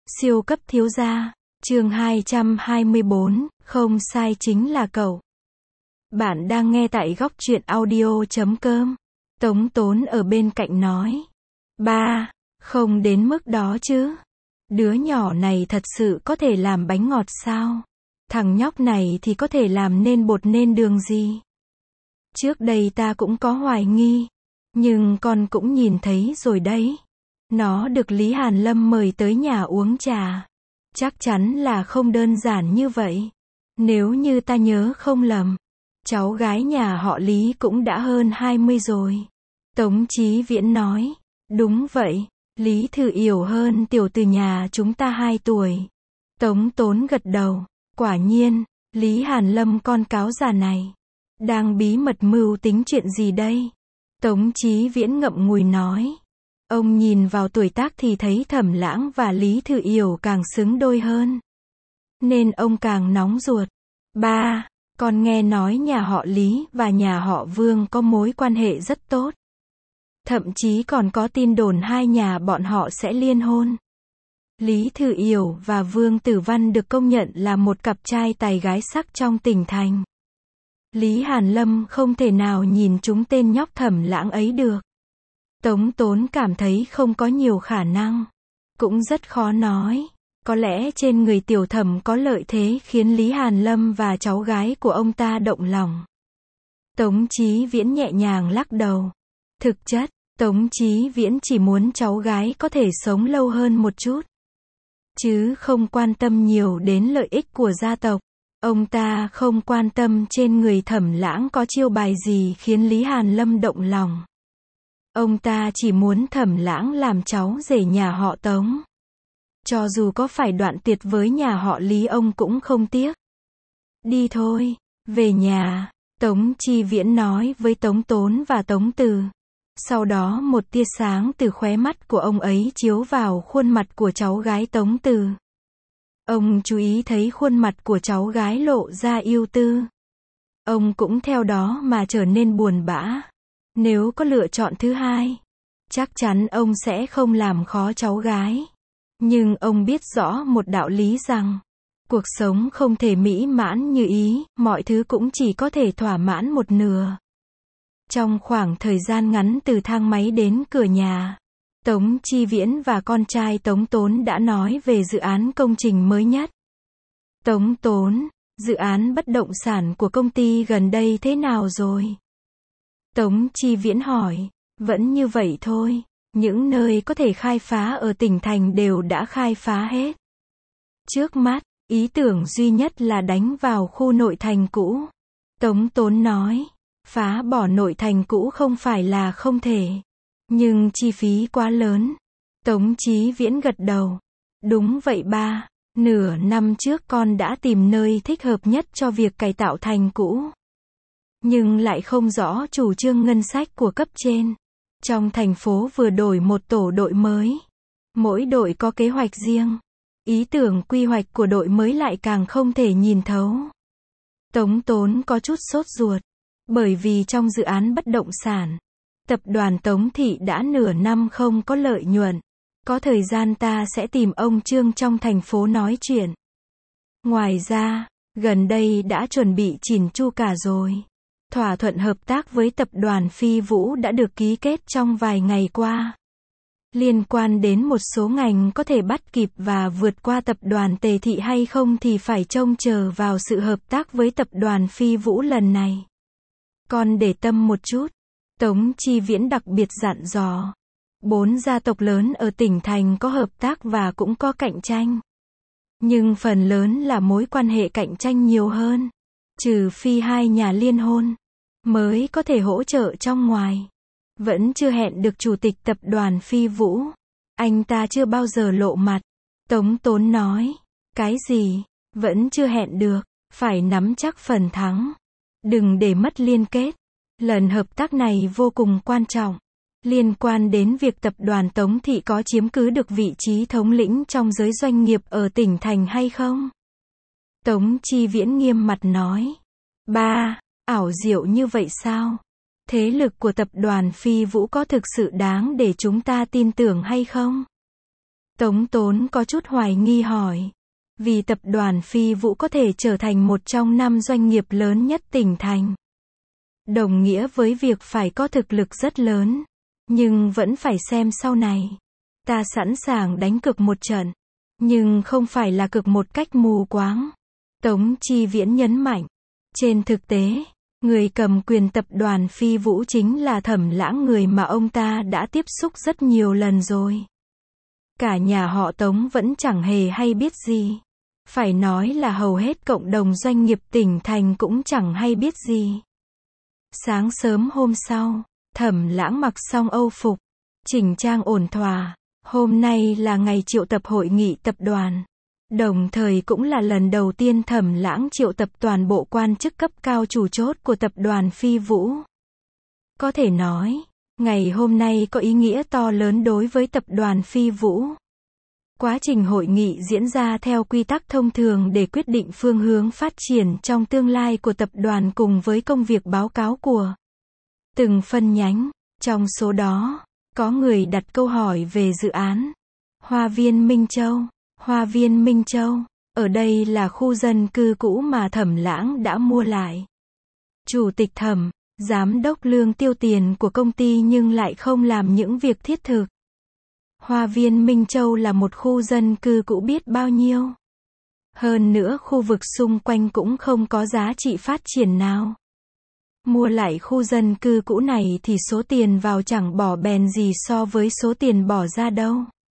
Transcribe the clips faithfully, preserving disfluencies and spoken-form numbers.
Siêu cấp thiếu gia, chương hai trăm hai mươi bốn, không sai chính là cậu. Bạn đang nghe tại góc truyện audio chấm com. Tống Tốn ở bên cạnh nói. Ba, không đến mức đó chứ. Đứa nhỏ này thật sự có thể làm bánh ngọt sao? Thằng nhóc này thì có thể làm nên bột nên đường gì? Trước đây ta cũng có hoài nghi. Nhưng con cũng nhìn thấy rồi đấy. Nó được Lý Hàn Lâm mời tới nhà uống trà. Chắc chắn là không đơn giản như vậy. Nếu như ta nhớ không lầm, cháu gái nhà họ Lý cũng đã hơn hai mươi rồi. Tống Chí Viễn nói. Đúng vậy, Lý Thử Yểu hơn tiểu từ nhà chúng ta hai tuổi. Tống Tốn gật đầu. Quả nhiên, Lý Hàn Lâm con cáo già này đang bí mật mưu tính chuyện gì đây? Tống Chí Viễn ngậm ngùi nói. Ông nhìn vào tuổi tác thì thấy Thẩm Lãng và Lý Thử Yểu càng xứng đôi hơn. Nên ông càng nóng ruột. Ba, con nghe nói nhà họ Lý và nhà họ Vương có mối quan hệ rất tốt. Thậm chí còn có tin đồn hai nhà bọn họ sẽ liên hôn. Lý Thử Yểu và Vương Tử Văn được công nhận là một cặp trai tài gái sắc trong tỉnh thành. Lý Hàn Lâm không thể nào nhìn trúng tên nhóc Thẩm Lãng ấy được. Tống Tốn cảm thấy không có nhiều khả năng. Cũng rất khó nói. Có lẽ trên người tiểu Thẩm có lợi thế khiến Lý Hàn Lâm và cháu gái của ông ta động lòng. Tống Chí Viễn nhẹ nhàng lắc đầu. Thực chất, Tống Chí Viễn chỉ muốn cháu gái có thể sống lâu hơn một chút. Chứ không quan tâm nhiều đến lợi ích của gia tộc. Ông ta không quan tâm trên người Thẩm Lãng có chiêu bài gì khiến Lý Hàn Lâm động lòng. Ông ta chỉ muốn Thẩm Lãng làm cháu rể nhà họ Tống. Cho dù có phải đoạn tuyệt với nhà họ Lý ông cũng không tiếc. Đi thôi, về nhà, Tống Chí Viễn nói với Tống Tốn và Tống Từ. Sau đó một tia sáng từ khóe mắt của ông ấy chiếu vào khuôn mặt của cháu gái Tống Từ. Ông chú ý thấy khuôn mặt của cháu gái lộ ra ưu tư. Ông cũng theo đó mà trở nên buồn bã. Nếu có lựa chọn thứ hai, chắc chắn ông sẽ không làm khó cháu gái. Nhưng ông biết rõ một đạo lý rằng, cuộc sống không thể mỹ mãn như ý, mọi thứ cũng chỉ có thể thỏa mãn một nửa. Trong khoảng thời gian ngắn từ thang máy đến cửa nhà, Tống Chí Viễn và con trai Tống Tốn đã nói về dự án công trình mới nhất. Tống Tốn, dự án bất động sản của công ty gần đây thế nào rồi? Tống Chí Viễn hỏi. Vẫn như vậy thôi. Những nơi có thể khai phá ở tỉnh thành đều đã khai phá hết. Trước mắt, ý tưởng duy nhất là đánh vào khu nội thành cũ. Tống Tốn nói. Phá bỏ nội thành cũ không phải là không thể. Nhưng chi phí quá lớn. Tống Chí Viễn gật đầu. Đúng vậy ba. Nửa năm trước con đã tìm nơi thích hợp nhất cho việc cải tạo thành cũ. Nhưng lại không rõ chủ trương ngân sách của cấp trên. Trong thành phố vừa đổi một tổ đội mới. Mỗi đội có kế hoạch riêng. Ý tưởng quy hoạch của đội mới lại càng không thể nhìn thấu. Tống Tốn có chút sốt ruột. Bởi vì trong dự án bất động sản, tập đoàn Tống Thị đã nửa năm không có lợi nhuận. Có thời gian ta sẽ tìm ông Trương trong thành phố nói chuyện. Ngoài ra, gần đây đã chuẩn bị chỉn chu cả rồi. Thỏa thuận hợp tác với tập đoàn Phi Vũ đã được ký kết trong vài ngày qua. Liên quan đến một số ngành có thể bắt kịp và vượt qua tập đoàn Tề Thị hay không thì phải trông chờ vào sự hợp tác với tập đoàn Phi Vũ lần này. Con để tâm một chút. Tống Chí Viễn đặc biệt dặn dò. Bốn gia tộc lớn ở tỉnh thành có hợp tác và cũng có cạnh tranh. Nhưng phần lớn là mối quan hệ cạnh tranh nhiều hơn. Trừ phi hai nhà liên hôn, mới có thể hỗ trợ trong ngoài. Vẫn chưa hẹn được chủ tịch tập đoàn Phi Vũ. Anh ta chưa bao giờ lộ mặt. Tống Tốn nói. Cái gì? Vẫn chưa hẹn được. Phải nắm chắc phần thắng. Đừng để mất liên kết. Lần hợp tác này vô cùng quan trọng. Liên quan đến việc tập đoàn Tống Thị có chiếm cứ được vị trí thống lĩnh trong giới doanh nghiệp ở tỉnh thành hay không? Tống Chí Viễn nghiêm mặt nói. Ba, ảo diệu như vậy sao? Thế lực của tập đoàn Phi Vũ có thực sự đáng để chúng ta tin tưởng hay không? Tống Tốn có chút hoài nghi hỏi. Vì tập đoàn Phi Vũ có thể trở thành một trong năm doanh nghiệp lớn nhất tỉnh thành. Đồng nghĩa với việc phải có thực lực rất lớn. Nhưng vẫn phải xem sau này. Ta sẵn sàng đánh cược một trận. Nhưng không phải là cược một cách mù quáng. Tống Chi Viễn nhấn mạnh. Trên thực tế, người cầm quyền tập đoàn Phi Vũ chính là Thẩm Lãng, người mà ông ta đã tiếp xúc rất nhiều lần rồi. Cả nhà họ Tống vẫn chẳng hề hay biết gì. Phải nói là hầu hết cộng đồng doanh nghiệp tỉnh thành cũng chẳng hay biết gì. Sáng sớm hôm sau, Thẩm Lãng mặc xong âu phục, chỉnh trang ổn thỏa. Hôm nay là ngày triệu tập hội nghị tập đoàn. Đồng thời cũng là lần đầu tiên Thẩm Lãng triệu tập toàn bộ quan chức cấp cao chủ chốt của tập đoàn Phi Vũ. Có thể nói, ngày hôm nay có ý nghĩa to lớn đối với tập đoàn Phi Vũ. Quá trình hội nghị diễn ra theo quy tắc thông thường để quyết định phương hướng phát triển trong tương lai của tập đoàn cùng với công việc báo cáo của từng phân nhánh. Trong số đó, có người đặt câu hỏi về dự án Hoa viên Minh Châu. Hoa viên Minh Châu, ở đây là khu dân cư cũ mà Thẩm Lãng đã mua lại. Chủ tịch Thẩm, giám đốc Lương tiêu tiền của công ty nhưng lại không làm những việc thiết thực. Hoa viên Minh Châu là một khu dân cư cũ biết bao nhiêu. Hơn nữa khu vực xung quanh cũng không có giá trị phát triển nào. Mua lại khu dân cư cũ này thì số tiền vào chẳng bỏ bèn gì so với số tiền bỏ ra đâu.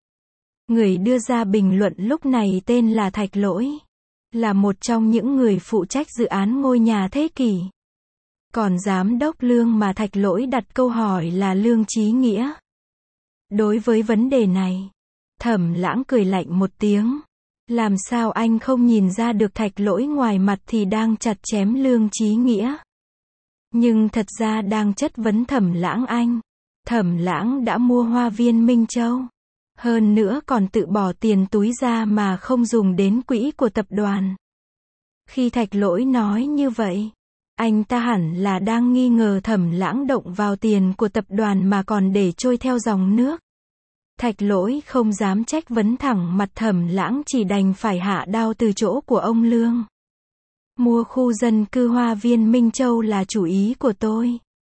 Người đưa ra bình luận lúc này tên là Thạch Lỗi. Là một trong những người phụ trách dự án ngôi nhà thế kỷ. Còn giám đốc Lương mà Thạch Lỗi đặt câu hỏi là Lương Chí Nghĩa. Đối với vấn đề này, Thẩm Lãng cười lạnh một tiếng. Làm sao anh không nhìn ra được Thạch Lỗi ngoài mặt thì đang chặt chém Lương Chí Nghĩa. Nhưng thật ra đang chất vấn Thẩm Lãng anh. Thẩm Lãng đã mua Hoa viên Minh Châu. Hơn nữa còn tự bỏ tiền túi ra mà không dùng đến quỹ của tập đoàn. Khi Thạch Lỗi nói như vậy, anh ta hẳn là đang nghi ngờ Thẩm Lãng động vào tiền của tập đoàn mà còn để trôi theo dòng nước. Thạch Lỗi không dám trách vấn thẳng mặt Thẩm Lãng, chỉ đành phải hạ đao từ chỗ của ông Lương. Mua khu dân cư Hoa viên Minh Châu là chủ ý của tôi.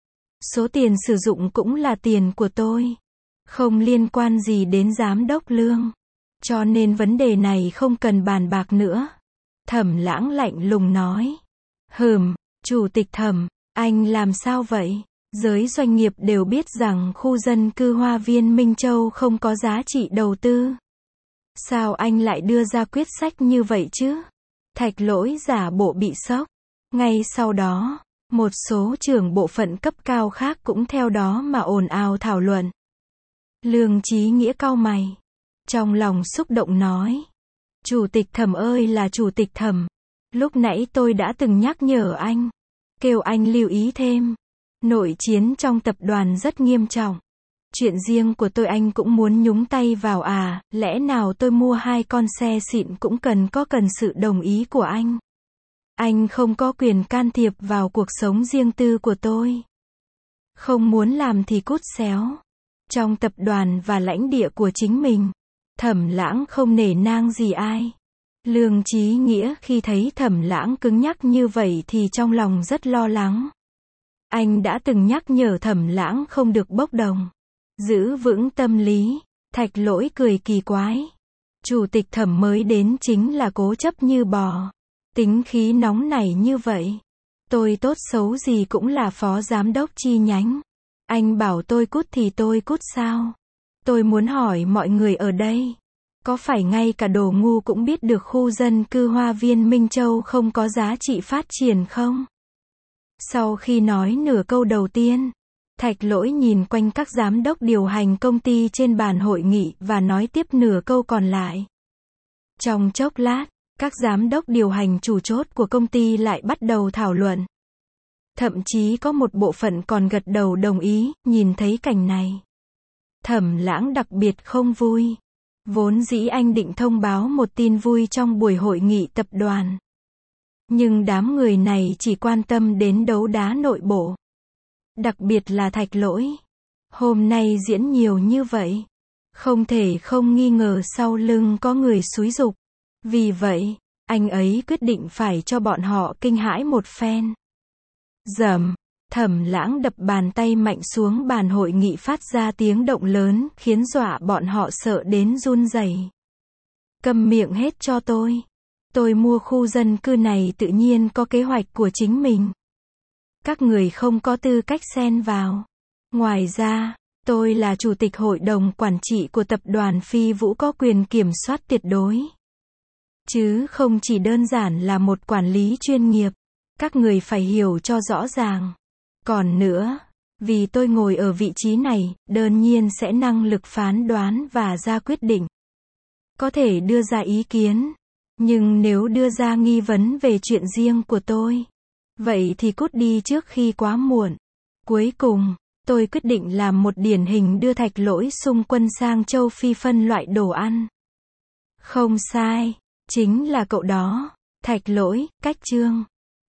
Số tiền sử dụng cũng là tiền của tôi. Không liên quan gì đến giám đốc Lương. Cho nên vấn đề này không cần bàn bạc nữa. Thẩm Lãng lạnh lùng nói. Hừm, Chủ tịch Thẩm, anh làm sao vậy? Giới doanh nghiệp đều biết rằng khu dân cư Hoa viên Minh Châu không có giá trị đầu tư. Sao anh lại đưa ra quyết sách như vậy chứ? Thạch Lỗi giả bộ bị sốc. Ngay sau đó, một số trưởng bộ phận cấp cao khác cũng theo đó mà ồn ào thảo luận. Lương Chí Nghĩa cau mày. Trong lòng xúc động nói. Chủ tịch Thẩm ơi là Chủ tịch Thẩm. Lúc nãy tôi đã từng nhắc nhở anh. Kêu anh lưu ý thêm. Nội chiến trong tập đoàn rất nghiêm trọng. Chuyện riêng của tôi anh cũng muốn nhúng tay vào à, lẽ nào tôi mua hai con xe xịn cũng cần có cần sự đồng ý của anh. Anh không có quyền can thiệp vào cuộc sống riêng tư của tôi. Không muốn làm thì cút xéo. Trong tập đoàn và lãnh địa của chính mình, Thẩm Lãng không nể nang gì ai. Lương Chí Nghĩa khi thấy Thẩm Lãng cứng nhắc như vậy thì trong lòng rất lo lắng. Anh đã từng nhắc nhở Thẩm Lãng không được bốc đồng, giữ vững tâm lý. Thạch Lỗi cười kỳ quái. Chủ tịch Thẩm mới đến chính là cố chấp như bò. Tính khí nóng nảy như vậy. Tôi tốt xấu gì cũng là phó giám đốc chi nhánh. Anh bảo tôi cút thì tôi cút sao? Tôi muốn hỏi mọi người ở đây. Có phải ngay cả đồ ngu cũng biết được khu dân cư Hoa viên Minh Châu không có giá trị phát triển không? Sau khi nói nửa câu đầu tiên, Thạch Lỗi nhìn quanh các giám đốc điều hành công ty trên bàn hội nghị và nói tiếp nửa câu còn lại. Trong chốc lát, các giám đốc điều hành chủ chốt của công ty lại bắt đầu thảo luận. Thậm chí có một bộ phận còn gật đầu đồng ý. Nhìn thấy cảnh này, Thẩm Lãng đặc biệt không vui. Vốn dĩ anh định thông báo một tin vui trong buổi hội nghị tập đoàn. Nhưng đám người này chỉ quan tâm đến đấu đá nội bộ. Đặc biệt là Thạch Lỗi. Hôm nay diễn nhiều như vậy. Không thể không nghi ngờ sau lưng có người xúi giục. Vì vậy, anh ấy quyết định phải cho bọn họ kinh hãi một phen. Rầm, Thẩm Lãng đập bàn tay mạnh xuống bàn hội nghị phát ra tiếng động lớn, khiến dọa bọn họ sợ đến run rẩy. Câm miệng hết cho tôi. Tôi mua khu dân cư này tự nhiên có kế hoạch của chính mình. Các người không có tư cách xen vào. Ngoài ra, tôi là chủ tịch hội đồng quản trị của tập đoàn Phi Vũ có quyền kiểm soát tuyệt đối. Chứ không chỉ đơn giản là một quản lý chuyên nghiệp. Các người phải hiểu cho rõ ràng. Còn nữa, vì tôi ngồi ở vị trí này, đương nhiên sẽ năng lực phán đoán và ra quyết định. Có thể đưa ra ý kiến. Nhưng nếu đưa ra nghi vấn về chuyện riêng của tôi, vậy thì cút đi trước khi quá muộn. Cuối cùng, tôi quyết định làm một điển hình đưa Thạch Lỗi xung quân sang châu Phi phân loại đồ ăn. Không sai, chính là cậu đó, Thạch Lỗi, cách chương.